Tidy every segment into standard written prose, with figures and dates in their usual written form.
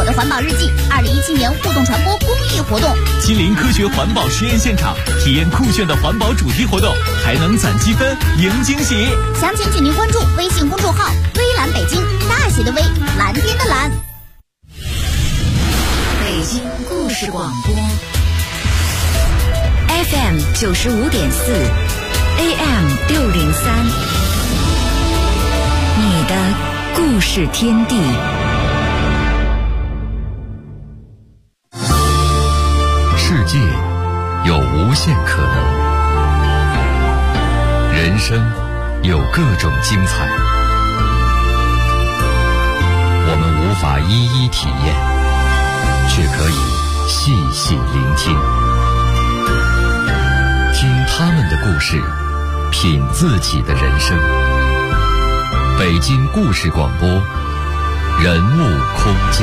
的环保日记2017年互动传播公益活动， 亲临科学环保实验现场，体验酷炫的环保主题活动，还能攒积分赢惊喜。 详情请您关注微信公众号微蓝北京，大写的微，蓝天的蓝。 北京故事广播 FM 95.4 AM 603，你的故事天地。 世界有无限可能，人生有各种精彩，我们无法一一体验，却可以细细聆听，听他们的故事，品自己的人生。北京故事广播，人物空间。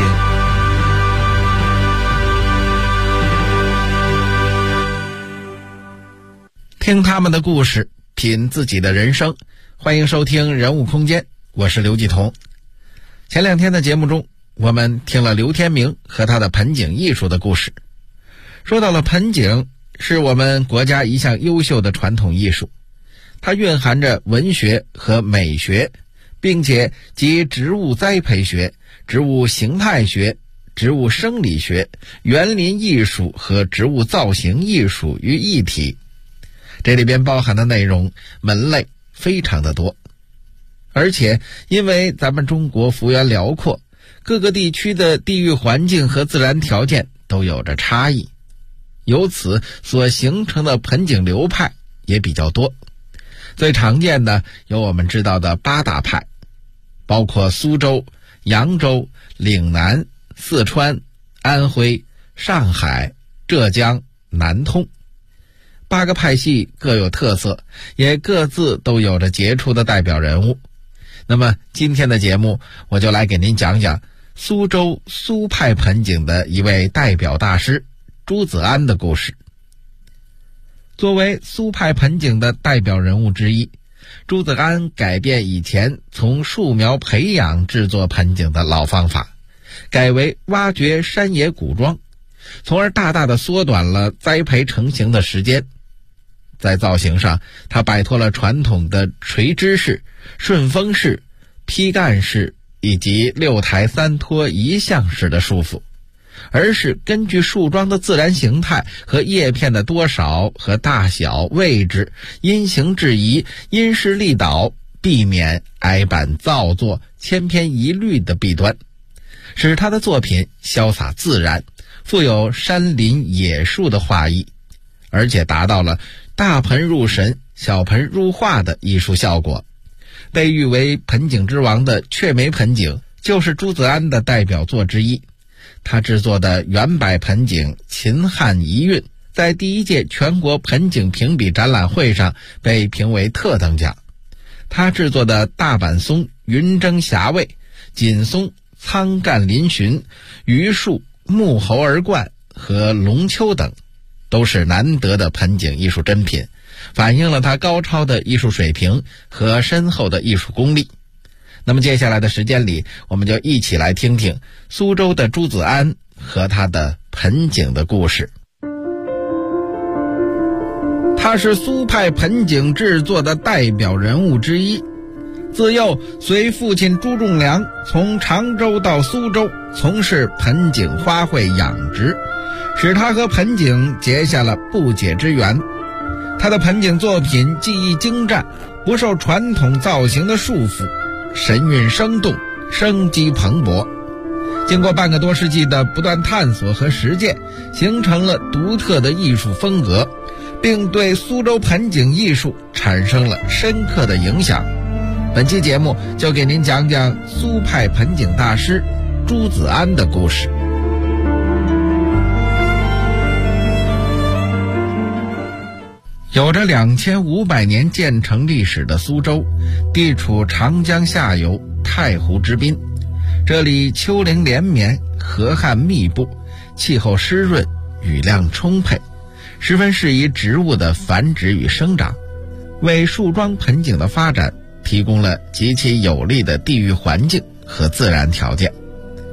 听他们的故事，品自己的人生。欢迎收听人物空间，我是刘继彤。前2天的节目中，我们听了刘天明和他的盆景艺术的故事。说到了盆景，是我们国家一项优秀的传统艺术，它蕴含着文学和美学，并且集植物栽培学、植物形态学、植物生理学、园林艺术和植物造型艺术于一体。这里边包含的内容门类非常的多，而且因为咱们中国幅员辽阔，各个地区的地域环境和自然条件都有着差异，由此所形成的盆景流派也比较多。最常见的有我们知道的8大派，包括苏州、扬州、岭南、四川、安徽、上海、浙江、南通。8个派系各有特色，也各自都有着杰出的代表人物。那么今天的节目，我就来给您讲讲苏州苏派盆景的一位代表大师朱子安的故事。作为苏派盆景的代表人物之一，朱子安改变以前从树苗培养制作盆景的老方法，改为挖掘山野古桩，从而大大的缩短了栽培成型的时间。在造型上，他摆脱了传统的垂枝式、顺风式、劈干式以及6台3托1向式的束缚，而是根据树桩的自然形态和叶片的多少和大小、位置，因形制宜，因势利导，避免矮板造作、千篇一律的弊端，使他的作品潇洒自然，富有山林野树的画意，而且达到了大盆入神、小盆入画的艺术效果。被誉为盆景之王的雀梅盆景就是朱子安的代表作之一。他制作的圆柏盆景秦汉遗韵，在第1届全国盆景评比展览会上被评为特等奖。他制作的大板松云蒸霞蔚、锦松苍干嶙峋、榆树木猴儿冠和龙丘等，都是难得的盆景艺术珍品，反映了他高超的艺术水平和深厚的艺术功力。那么接下来的时间里，我们就一起来听听苏州的朱子安和他的盆景的故事。他是苏派盆景制作的代表人物之一，自幼随父亲朱仲良从常州到苏州从事盆景花卉养殖，使他和盆景结下了不解之缘。他的盆景作品技艺精湛，不受传统造型的束缚，神韵生动，生机蓬勃。经过半个多世纪的不断探索和实践，形成了独特的艺术风格，并对苏州盆景艺术产生了深刻的影响。本期节目就给您讲讲苏派盆景大师朱子安的故事。有着2500年建成历史的苏州，地处长江下游、太湖之滨，这里丘陵连绵，河汉密布，气候湿润，雨量充沛，十分适宜植物的繁殖与生长，为树桩盆景的发展提供了极其有利的地域环境和自然条件。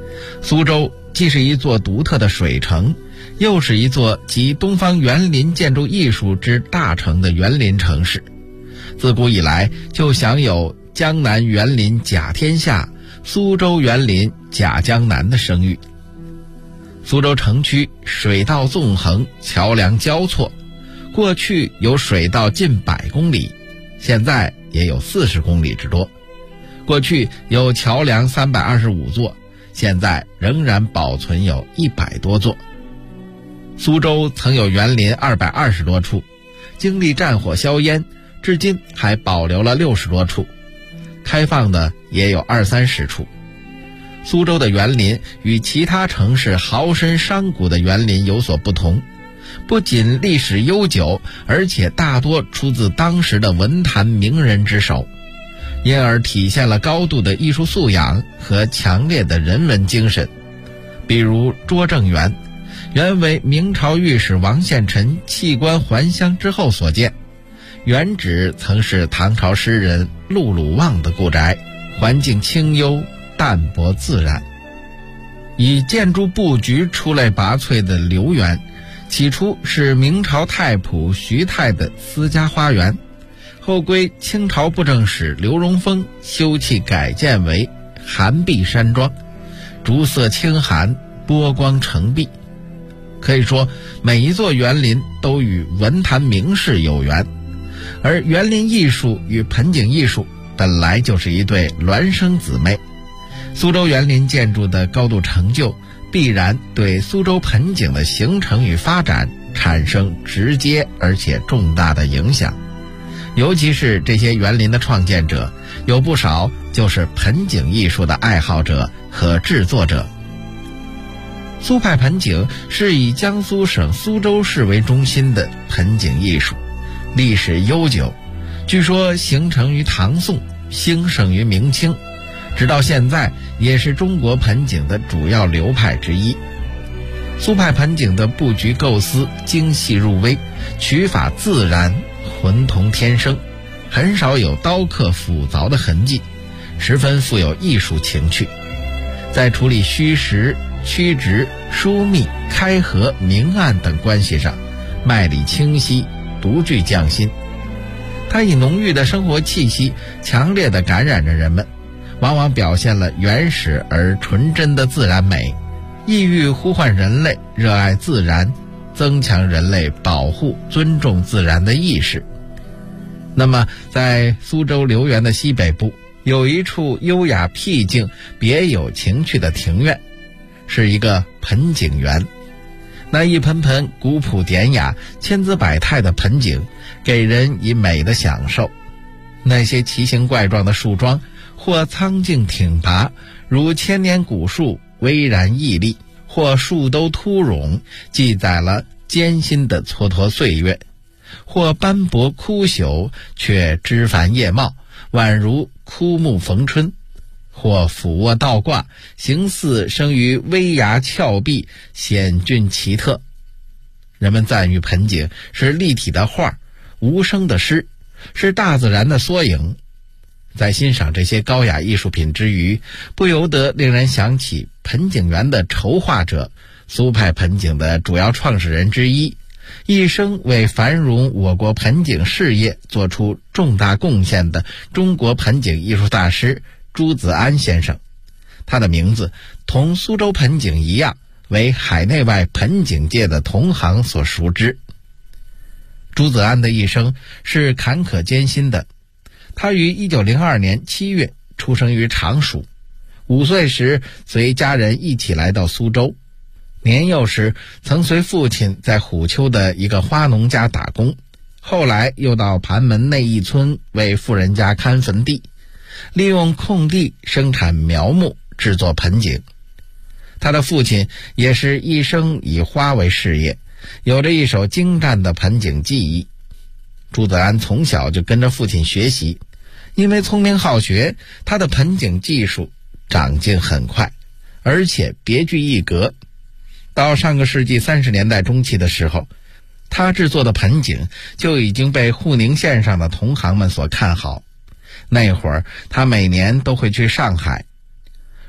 苏州既是一座独特的水城，又是一座集东方园林建筑艺术之大成的园林城市。自古以来就享有江南园林甲天下，苏州园林甲江南的声誉。苏州城区水道纵横，桥梁交错，过去有水道近100公里，现在也有40公里之多。过去有桥梁325座，现在仍然保存有100多座。苏州曾有园林220多处，经历战火硝烟，至今还保留了60多处，开放的也有20-30处。苏州的园林与其他城市豪深商贾的园林有所不同，不仅历史悠久，而且大多出自当时的文坛名人之手，因而体现了高度的艺术素养和强烈的人文精神。比如拙政园，原为明朝御史王献臣弃官还乡之后所建，原址曾是唐朝诗人陆鲁望的故宅，环境清幽淡泊自然。以建筑布局出类拔萃的留园，起初是明朝太仆徐泰的私家花园，后归清朝布政使刘荣峰修葺改建为寒碧山庄，竹色清寒，波光澄碧。可以说每一座园林都与文坛名士有缘，而园林艺术与盆景艺术本来就是一对孪生姊妹。苏州园林建筑的高度成就，必然对苏州盆景的形成与发展产生直接而且重大的影响。尤其是这些园林的创建者，有不少就是盆景艺术的爱好者和制作者。苏派盆景是以江苏省苏州市为中心的盆景艺术，历史悠久，据说形成于唐宋，兴盛于明清，直到现在也是中国盆景的主要流派之一。苏派盆景的布局构思精细入微，取法自然，浑同天生，很少有刀刻斧凿的痕迹，十分富有艺术情趣。在处理虚实、曲直、疏密、开合、明暗等关系上，脉理清晰，独具匠心。它以浓郁的生活气息，强烈地感染着人们，往往表现了原始而纯真的自然美，意欲呼唤人类热爱自然，增强人类保护、尊重自然的意识。那么在苏州留园的西北部，有一处优雅僻静、别有情趣的庭院，是一个盆景园。那一盆盆古朴典雅、千姿百态的盆景，给人以美的享受。那些奇形怪状的树桩，或苍劲挺拔，如千年古树巍然屹立，或树都突臃，记载了艰辛的蹉跎岁月；或斑驳枯朽，却枝繁叶茂，宛如枯木逢春；或俯卧倒挂，形似生于危崖峭壁，险峻奇特。人们赞誉盆景是立体的画，无声的诗，是大自然的缩影。在欣赏这些高雅艺术品之余，不由得令人想起盆景园的筹划者，苏派盆景的主要创始人之一，一生为繁荣我国盆景事业做出重大贡献的中国盆景艺术大师朱子安先生。他的名字同苏州盆景一样，为海内外盆景界的同行所熟知。朱子安的一生是坎坷艰辛的。他于1902年7月出生于常熟，5岁时随家人一起来到苏州。年幼时曾随父亲在虎丘的一个花农家打工，后来又到盘门内一村为富人家看坟地，利用空地生产苗木，制作盆景。他的父亲也是一生以花为事业，有着一手精湛的盆景技艺。朱子安从小就跟着父亲学习，因为聪明好学，他的盆景技术长进很快，而且别具一格。到上个世纪30年代中期的时候，他制作的盆景就已经被沪宁县上的同行们所看好。那会儿他每年都会去上海。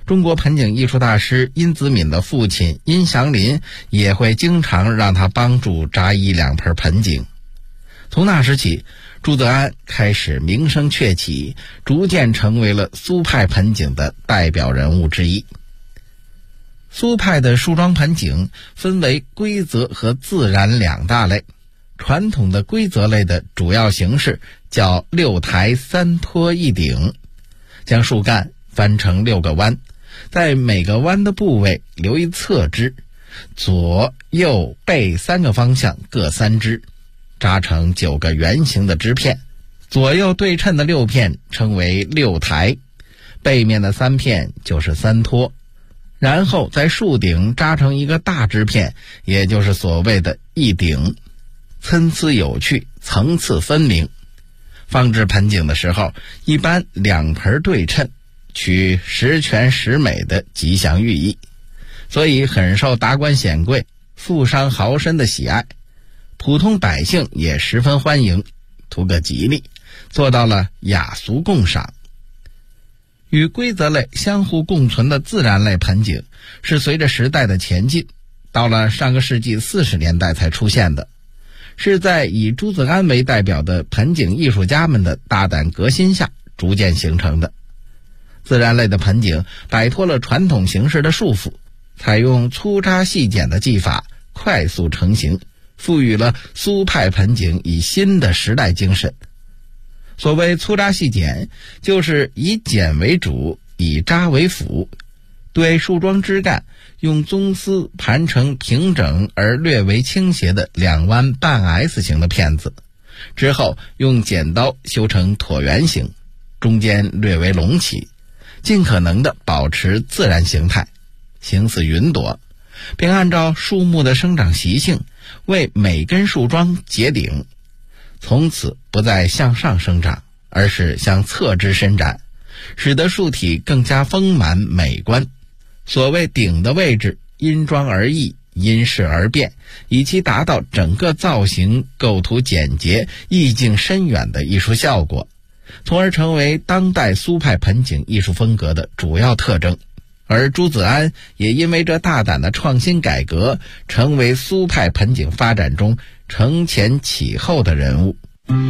中国盆景艺术大师殷子敏的父亲殷祥林也会经常让他帮助扎1-2盆盆景。从那时起，朱泽安开始名声鹊起，逐渐成为了苏派盆景的代表人物之一。苏派的树桩盆景分为规则和自然2大类。传统的规则类的主要形式叫6抬3托1顶，将树干翻成6个弯，在每个弯的部位留一侧枝，左右背3个方向各3枝，扎成9个圆形的枝片，左右对称的6片称为6抬，背面的3片就是3托，然后在树顶扎成一个大枝片，也就是所谓的1顶，参差有趣，层次分明。放置盆景的时候，一般2盆对称，取十全十美的吉祥寓意，所以很受达官显贵、富商豪绅的喜爱，普通百姓也十分欢迎，图个吉利，做到了雅俗共赏。与规则类相互共存的自然类盆景是随着时代的前进，到了上个世纪40年代才出现的，是在以朱子安为代表的盆景艺术家们的大胆革新下逐渐形成的。自然类的盆景摆脱了传统形式的束缚，采用粗扎细剪的技法，快速成型，赋予了苏派盆景以新的时代精神。所谓粗扎细剪，就是以剪为主，以扎为辅，对树桩枝干用棕丝盘成平整而略为倾斜的2弯半 S 形的片子，之后用剪刀修成椭圆形，中间略为隆起，尽可能地保持自然形态，形似云朵，并按照树木的生长习性为每根树桩结顶，从此不再向上生长，而是向侧枝伸展，使得树体更加丰满美观。所谓顶的位置因桩而异，因势而变，以期达到整个造型构图简洁、意境深远的艺术效果，从而成为当代苏派盆景艺术风格的主要特征。而朱子安也因为这大胆的创新改革，成为苏派盆景发展中承前启后的人物。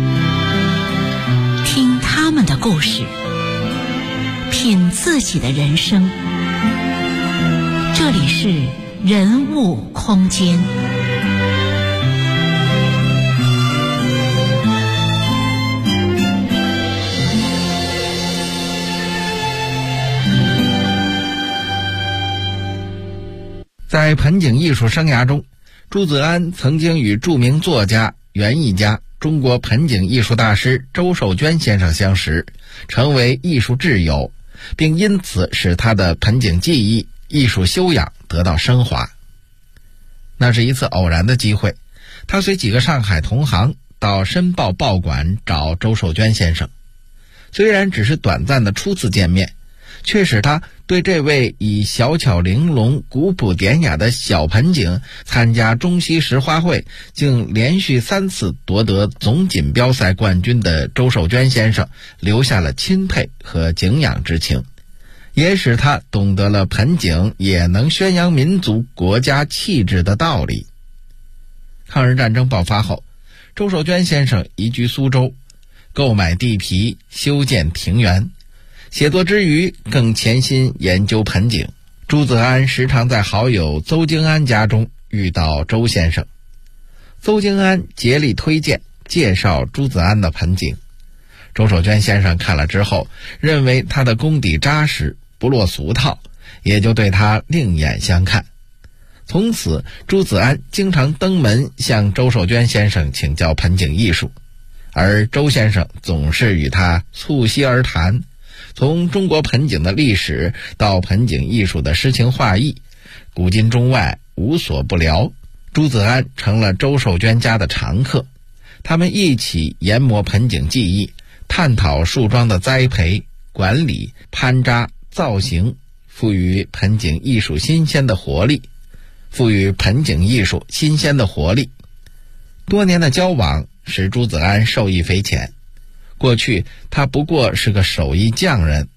听他们的故事，品自己的人生。这里是人物空间。 在盆景艺术生涯中，朱子安曾经与著名作家、园艺家、中国盆景艺术大师周寿娟先生相识，成为艺术挚友，并因此使他的盆景技艺、艺术修养得到升华。那是一次偶然的机会，他随几个上海同行到申报报馆找周寿娟先生，虽然只是短暂的初次见面，却使他对这位以小巧玲珑、古朴典雅的小盆景参加中西石花卉，竟连续3次夺得总锦标赛冠军的周寿娟先生留下了钦佩和敬仰之情，也使他懂得了盆景也能宣扬民族国家气质的道理。抗日战争爆发后，周寿娟先生移居苏州，购买地皮，修建庭园，写作之余更潜心研究盆景。朱子安时常在好友邹京安家中遇到周先生，邹京安竭力推荐介绍朱子安的盆景。周寿娟先生看了之后，认为他的功底扎实，不落俗套，也就对他另眼相看。从此，朱子安经常登门向周寿娟先生请教盆景艺术，而周先生总是与他促膝而谈，从中国盆景的历史到盆景艺术的诗情画意，古今中外无所不聊。朱子安成了周寿娟家的常客，他们一起研磨盆景技艺，探讨树桩的栽培、管理、攀扎、造型，赋予盆景艺术新鲜的活力。多年的交往使朱子安受益匪浅。过去他不过是个手艺匠人，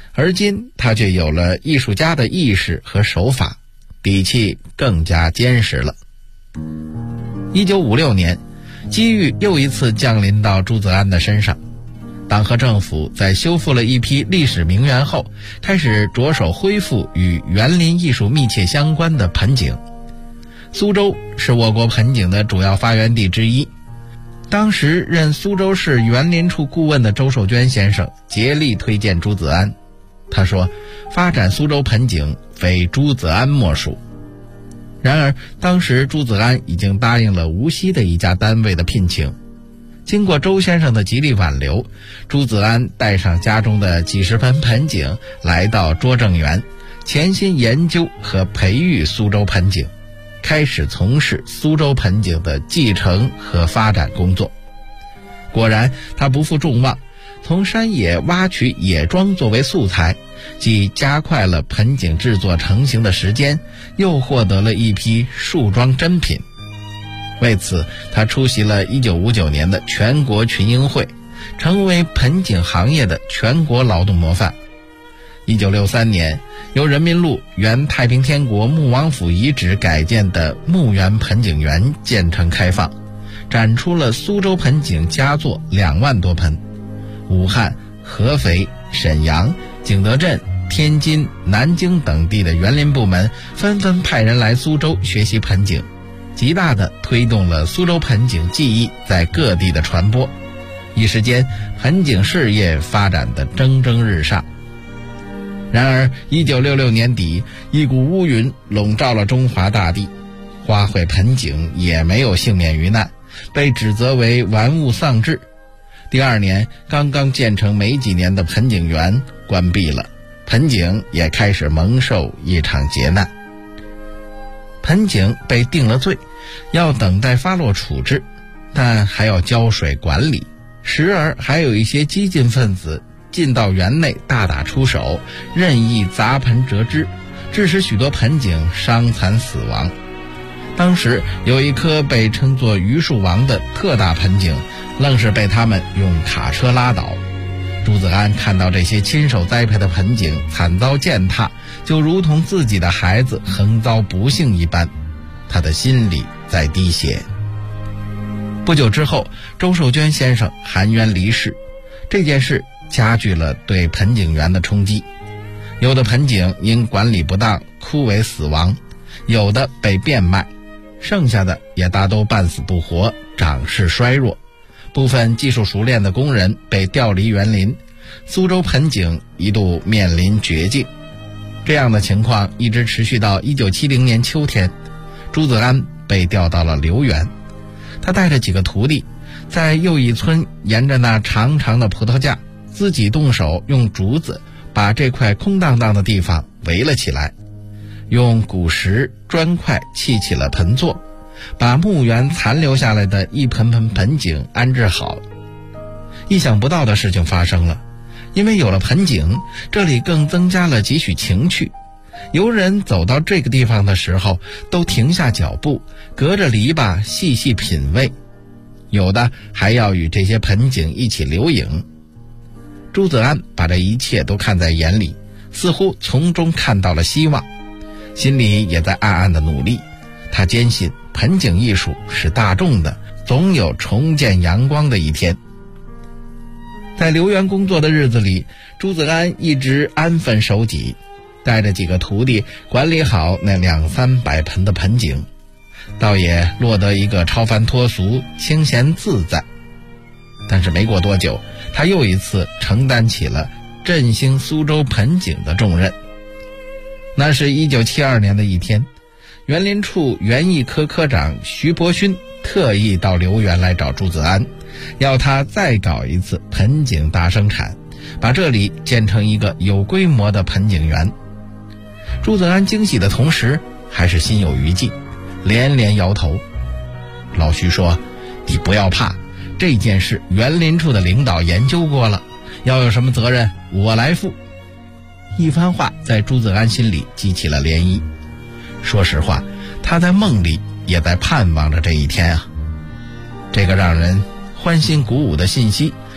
而今他却有了艺术家的意识和手法，底气更加坚实了。1956年，机遇又一次降临到朱子安的身上。党和政府在修复了一批历史名园后，开始着手恢复与园林艺术密切相关的盆景。苏州是我国盆景的主要发源地之一。当时任苏州市园林处顾问的周寿娟先生竭力推荐朱子安。他说，发展苏州盆景非朱子安莫属。然而当时朱子安已经答应了无锡的一家单位的聘请。经过周先生的极力挽留，朱子安带上家中的几十盆盆景来到拙政园，潜心研究和培育苏州盆景，开始从事苏州盆景的继承和发展工作。果然他不负众望，从山野挖取野桩作为素材，既加快了盆景制作成型的时间，又获得了一批树桩珍品。为此他出席了1959年的全国群英会，成为盆景行业的全国劳动模范。1963年，由人民路原太平天国穆王府遗址改建的穆园盆景园建成开放，展出了苏州盆景佳作2万多盆。武汉、合肥、沈阳、景德镇、天津、南京等地的园林部门纷纷派人来苏州学习盆景，极大地推动了苏州盆景技艺在各地的传播。一时间，盆景事业发展得蒸蒸日上。然而1966年底，一股乌云笼罩了中华大地，花卉盆景也没有幸免于难，被指责为玩物丧志。第二年，刚刚建成没几年的盆景园关闭了，盆景也开始蒙受一场劫难。盆景被定了罪，要等待发落处置，但还要浇水管理，时而还有一些激进分子进到园内大打出手，任意砸盆折枝，致使许多盆景伤残死亡。当时有一棵被称作榆树王的特大盆景，愣是被他们用卡车拉倒。朱子安看到这些亲手栽培的盆景惨遭践踏，就如同自己的孩子横遭不幸一般，他的心里在滴血。不久之后，周寿娟先生含冤离世，这件事加剧了对盆景园的冲击。有的盆景因管理不当枯萎死亡，有的被变卖，剩下的也大都半死不活，长势衰弱。部分技术熟练的工人被调离园林，苏州盆景一度面临绝境。这样的情况一直持续到1970年秋天，朱子安被调到了留园。他带着几个徒弟，在又一村沿着那长长的葡萄架，自己动手用竹子把这块空荡荡的地方围了起来，用古石砖块砌起了盆座，把墓园残留下来的一盆盆盆景安置好。意想不到的事情发生了，因为有了盆景，这里更增加了几许情趣。游人走到这个地方的时候，都停下脚步，隔着篱笆细细品味，有的还要与这些盆景一起留影。朱子安把这一切都看在眼里，似乎从中看到了希望，心里也在暗暗的努力。他坚信盆景艺术是大众的，总有重见阳光的一天。在留园工作的日子里，朱子安一直安分守己，带着几个徒弟管理好那200-300盆的盆景，倒也落得一个超凡脱俗、清闲自在。但是没过多久，他又一次承担起了振兴苏州盆景的重任。那是1972年的一天，园林处园艺科科长徐伯勋特意到留园来找朱子安，要他再搞一次盆景大生产，把这里建成一个有规模的盆景园。朱子安惊喜的同时还是心有余悸，连连摇头。老徐说，你不要怕，这件事园林处的领导研究过了，要有什么责任我来负。一番话在朱子安心里激起了涟漪。说实话，他在梦里也在盼望着这一天啊。这个让人欢欣鼓舞的信息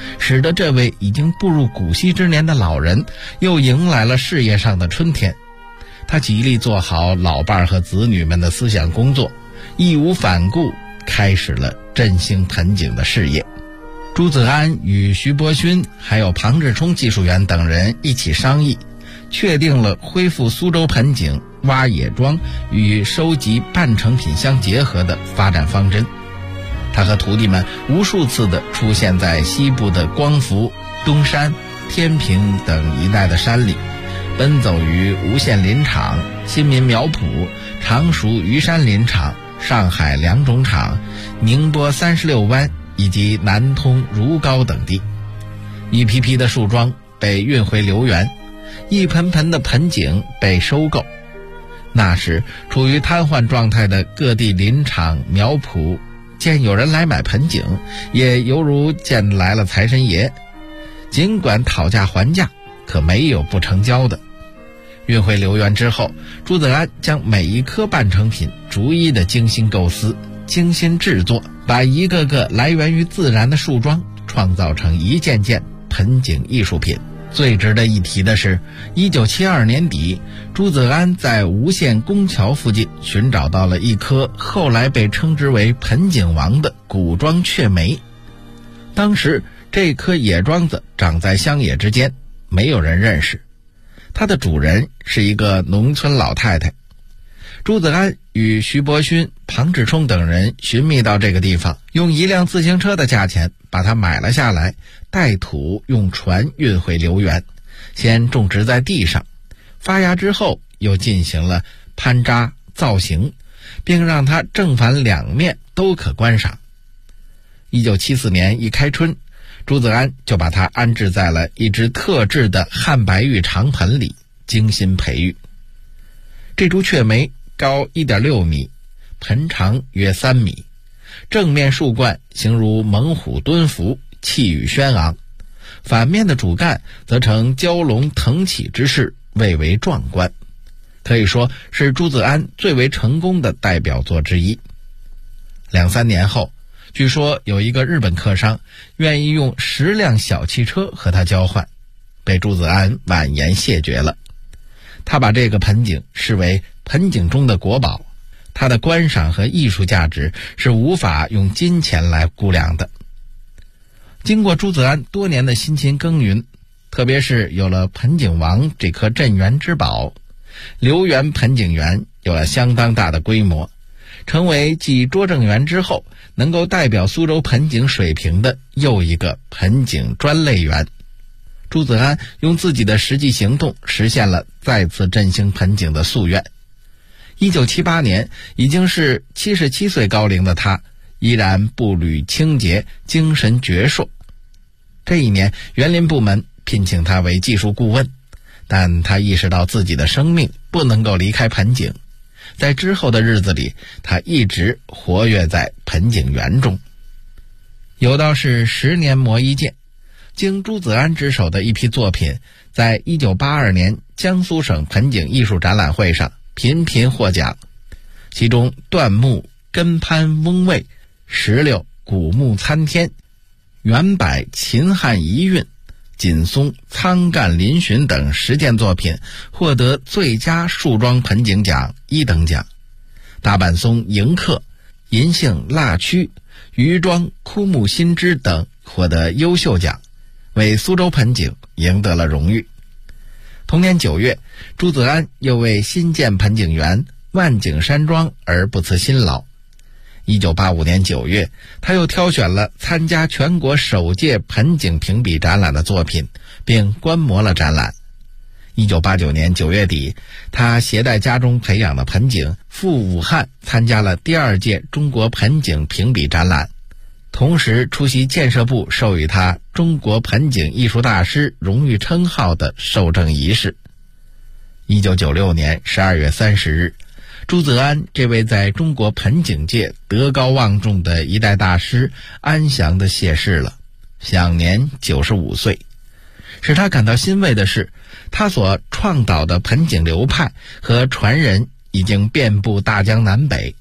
使得这位已经步入古稀之年的老人又迎来了事业上的春天。他极力做好老伴和子女们的思想工作，义无反顾开始了振兴盆景的事业。朱子安与徐伯勋还有庞志冲技术员等人一起商议，确定了恢复苏州盆景挖野庄与收集半成品相结合的发展方针。他和徒弟们无数次地出现在西部的光伏、东山、天平等一带的山里，奔走于无线林场、新民苗圃、常熟虞山林场、上海良种场、宁波36湾以及南通如皋等地。一批批的树桩被运回留园，一盆盆的盆景被收购。那时处于瘫痪状态的各地林场苗圃见有人来买盆景，也犹如见来了财神爷，尽管讨价还价，可没有不成交的。运回留园之后，朱子安将每一颗半成品逐一的精心构思、精心制作，把一个个来源于自然的树桩创造成一件件盆景艺术品。最值得一提的是，1972年底，朱子安在吴县宫桥附近寻找到了一棵后来被称之为盆景王的古庄雀梅。当时这棵野庄子长在乡野之间，没有人认识，它的主人是一个农村老太太。朱子安与徐伯勋、庞志冲等人寻觅到这个地方，用一辆自行车的价钱把它买了下来，带土用船运回留园，先种植在地上，发芽之后又进行了攀扎造型，并让它正反两面都可观赏。1974年一开春，朱子安就把它安置在了一只特制的汉白玉长盆里，精心培育。这株雀梅高 1.6 米，盆长约3米，正面树冠形如猛虎蹲伏，气宇轩昂，反面的主干则呈蛟龙腾起之势，蔚为壮观，可以说是朱子安最为成功的代表作之一。2-3年后，据说有一个日本客商愿意用10辆小汽车和他交换，被朱子安婉言谢绝了。他把这个盆景视为盆景中的国宝，它的观赏和艺术价值是无法用金钱来估量的。经过朱子安多年的辛勤耕耘，特别是有了盆景王这颗镇园之宝，留园盆景园有了相当大的规模，成为继拙政园之后能够代表苏州盆景水平的又一个盆景专类园。朱子安用自己的实际行动实现了再次振兴盆景的夙愿。1978年，已经是77岁高龄的他，依然步履清洁，精神矍铄。这一年，园林部门聘请他为技术顾问，但他意识到自己的生命不能够离开盆景，在之后的日子里，他一直活跃在盆景园中。有道是10年磨一剑，经朱子安之手的一批作品，在1982年江苏省盆景艺术展览会上频频获奖，其中椴木、根攀翁卫、石榴、古木参天、圆柏秦汉遗韵、锦松苍干嶙峋等10件作品获得最佳树桩盆景奖1等奖，大板松迎客、银杏蜡区、余庄枯木新枝等获得优秀奖，为苏州盆景赢得了荣誉。同年9月，朱子安又为新建盆景园万景山庄而不辞辛劳。1985年9月，他又挑选了参加全国首届盆景评比展览的作品，并观摩了展览。1989年9月底，他携带家中培养的盆景赴武汉参加了第2届中国盆景评比展览，同时出席建设部授予他中国盆景艺术大师荣誉称号的授证仪式。1996年12月30日，朱子安这位在中国盆景界德高望重的一代大师安详地谢世了，享年95岁。使他感到欣慰的是，他所创导的盆景流派和传人已经遍布大江南北，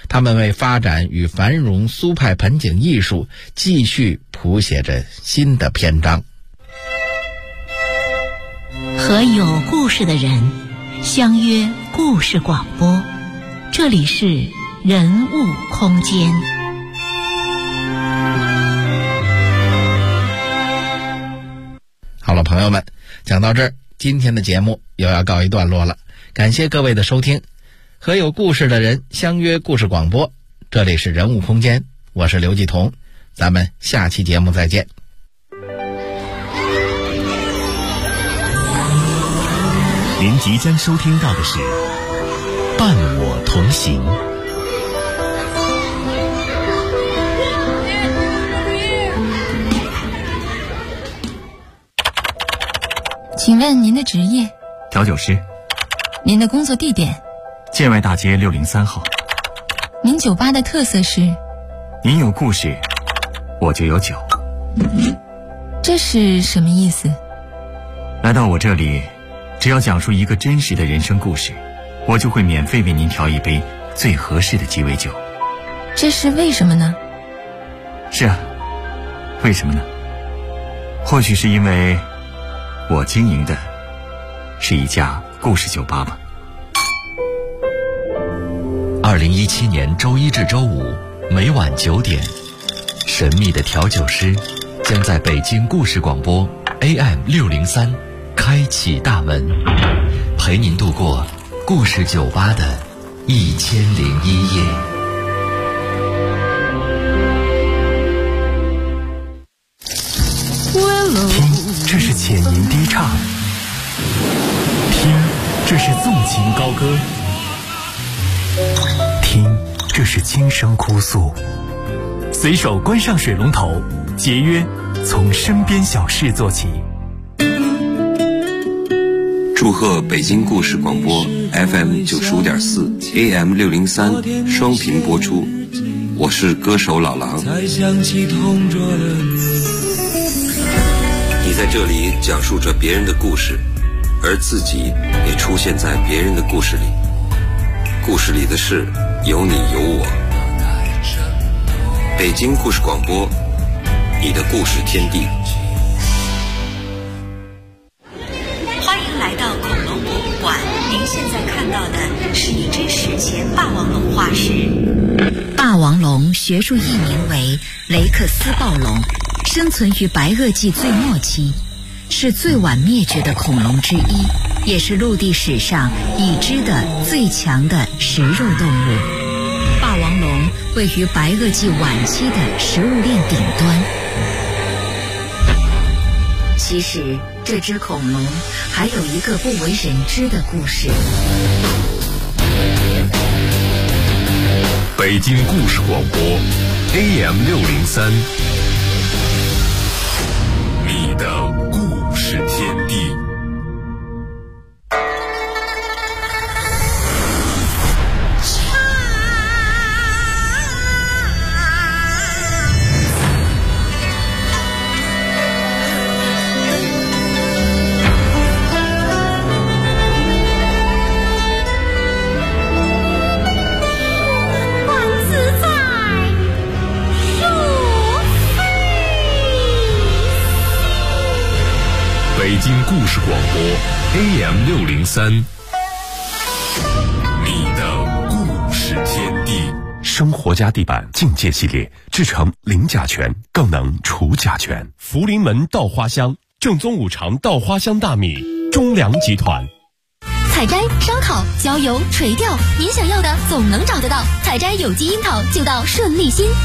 他们为发展与繁荣苏派盆景艺术继续谱写着新的篇章。 和有故事的人相约故事广播，这里是人物空间。 好了，朋友们，讲到这儿，今天的节目又要告一段落了。感谢各位的收听，和有故事的人相约故事广播，这里是人物空间，我是刘继彤，咱们下期节目再见。 您即将收听到的是《伴我同行》。 请问您的职业？ 调酒师。 您的工作地点？ 建外大街603号。 您酒吧的特色是？ 您有故事，我就有酒。 这是什么意思？ 来到我这里，只要讲述一个真实的人生故事，我就会免费为您调一杯最合适的鸡尾酒。 这是为什么呢？ 是啊，为什么呢？或许是因为我经营的是一家故事酒吧吧。 2017年周一至周五每晚9点，神秘的调酒师将在北京故事广播 AM603开启大门，陪您度过故事酒吧的1001夜。 听，这是浅吟低唱；听，这是纵情高歌；听，这是轻声哭诉。随手关上水龙头，节约从身边小事做起。 祝贺北京故事广播 FM95.4 AM603双频播出，我是歌手老狼。你在这里讲述着别人的故事，而自己也出现在别人的故事里，故事里的事有你有我。北京故事广播，你的故事天地。 欢迎来到恐龙博物馆，您现在看到的是一只史前霸王龙化石。霸王龙学术译名为雷克斯暴龙，生存于白垩纪最末期，是最晚灭绝的恐龙之一，也是陆地史上已知的最强的食肉动物。霸王龙位于白垩纪晚期的食物链顶端。其实这只恐龙还有一个不为人知的故事。 北京故事广播 AM603，你的故事天地。北京故事广播 AM603，你的故事天地。 生活家地板境界系列制成零甲醛，更能除甲醛。 福临门稻花香，正宗五常稻花香大米，中粮集团。 采摘、烧烤、浇油、垂钓，您想要的总能找得到。采摘有机樱桃就到顺利新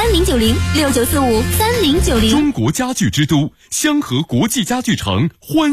，69453090，69453090。 中国家具之都，香河国际家具城欢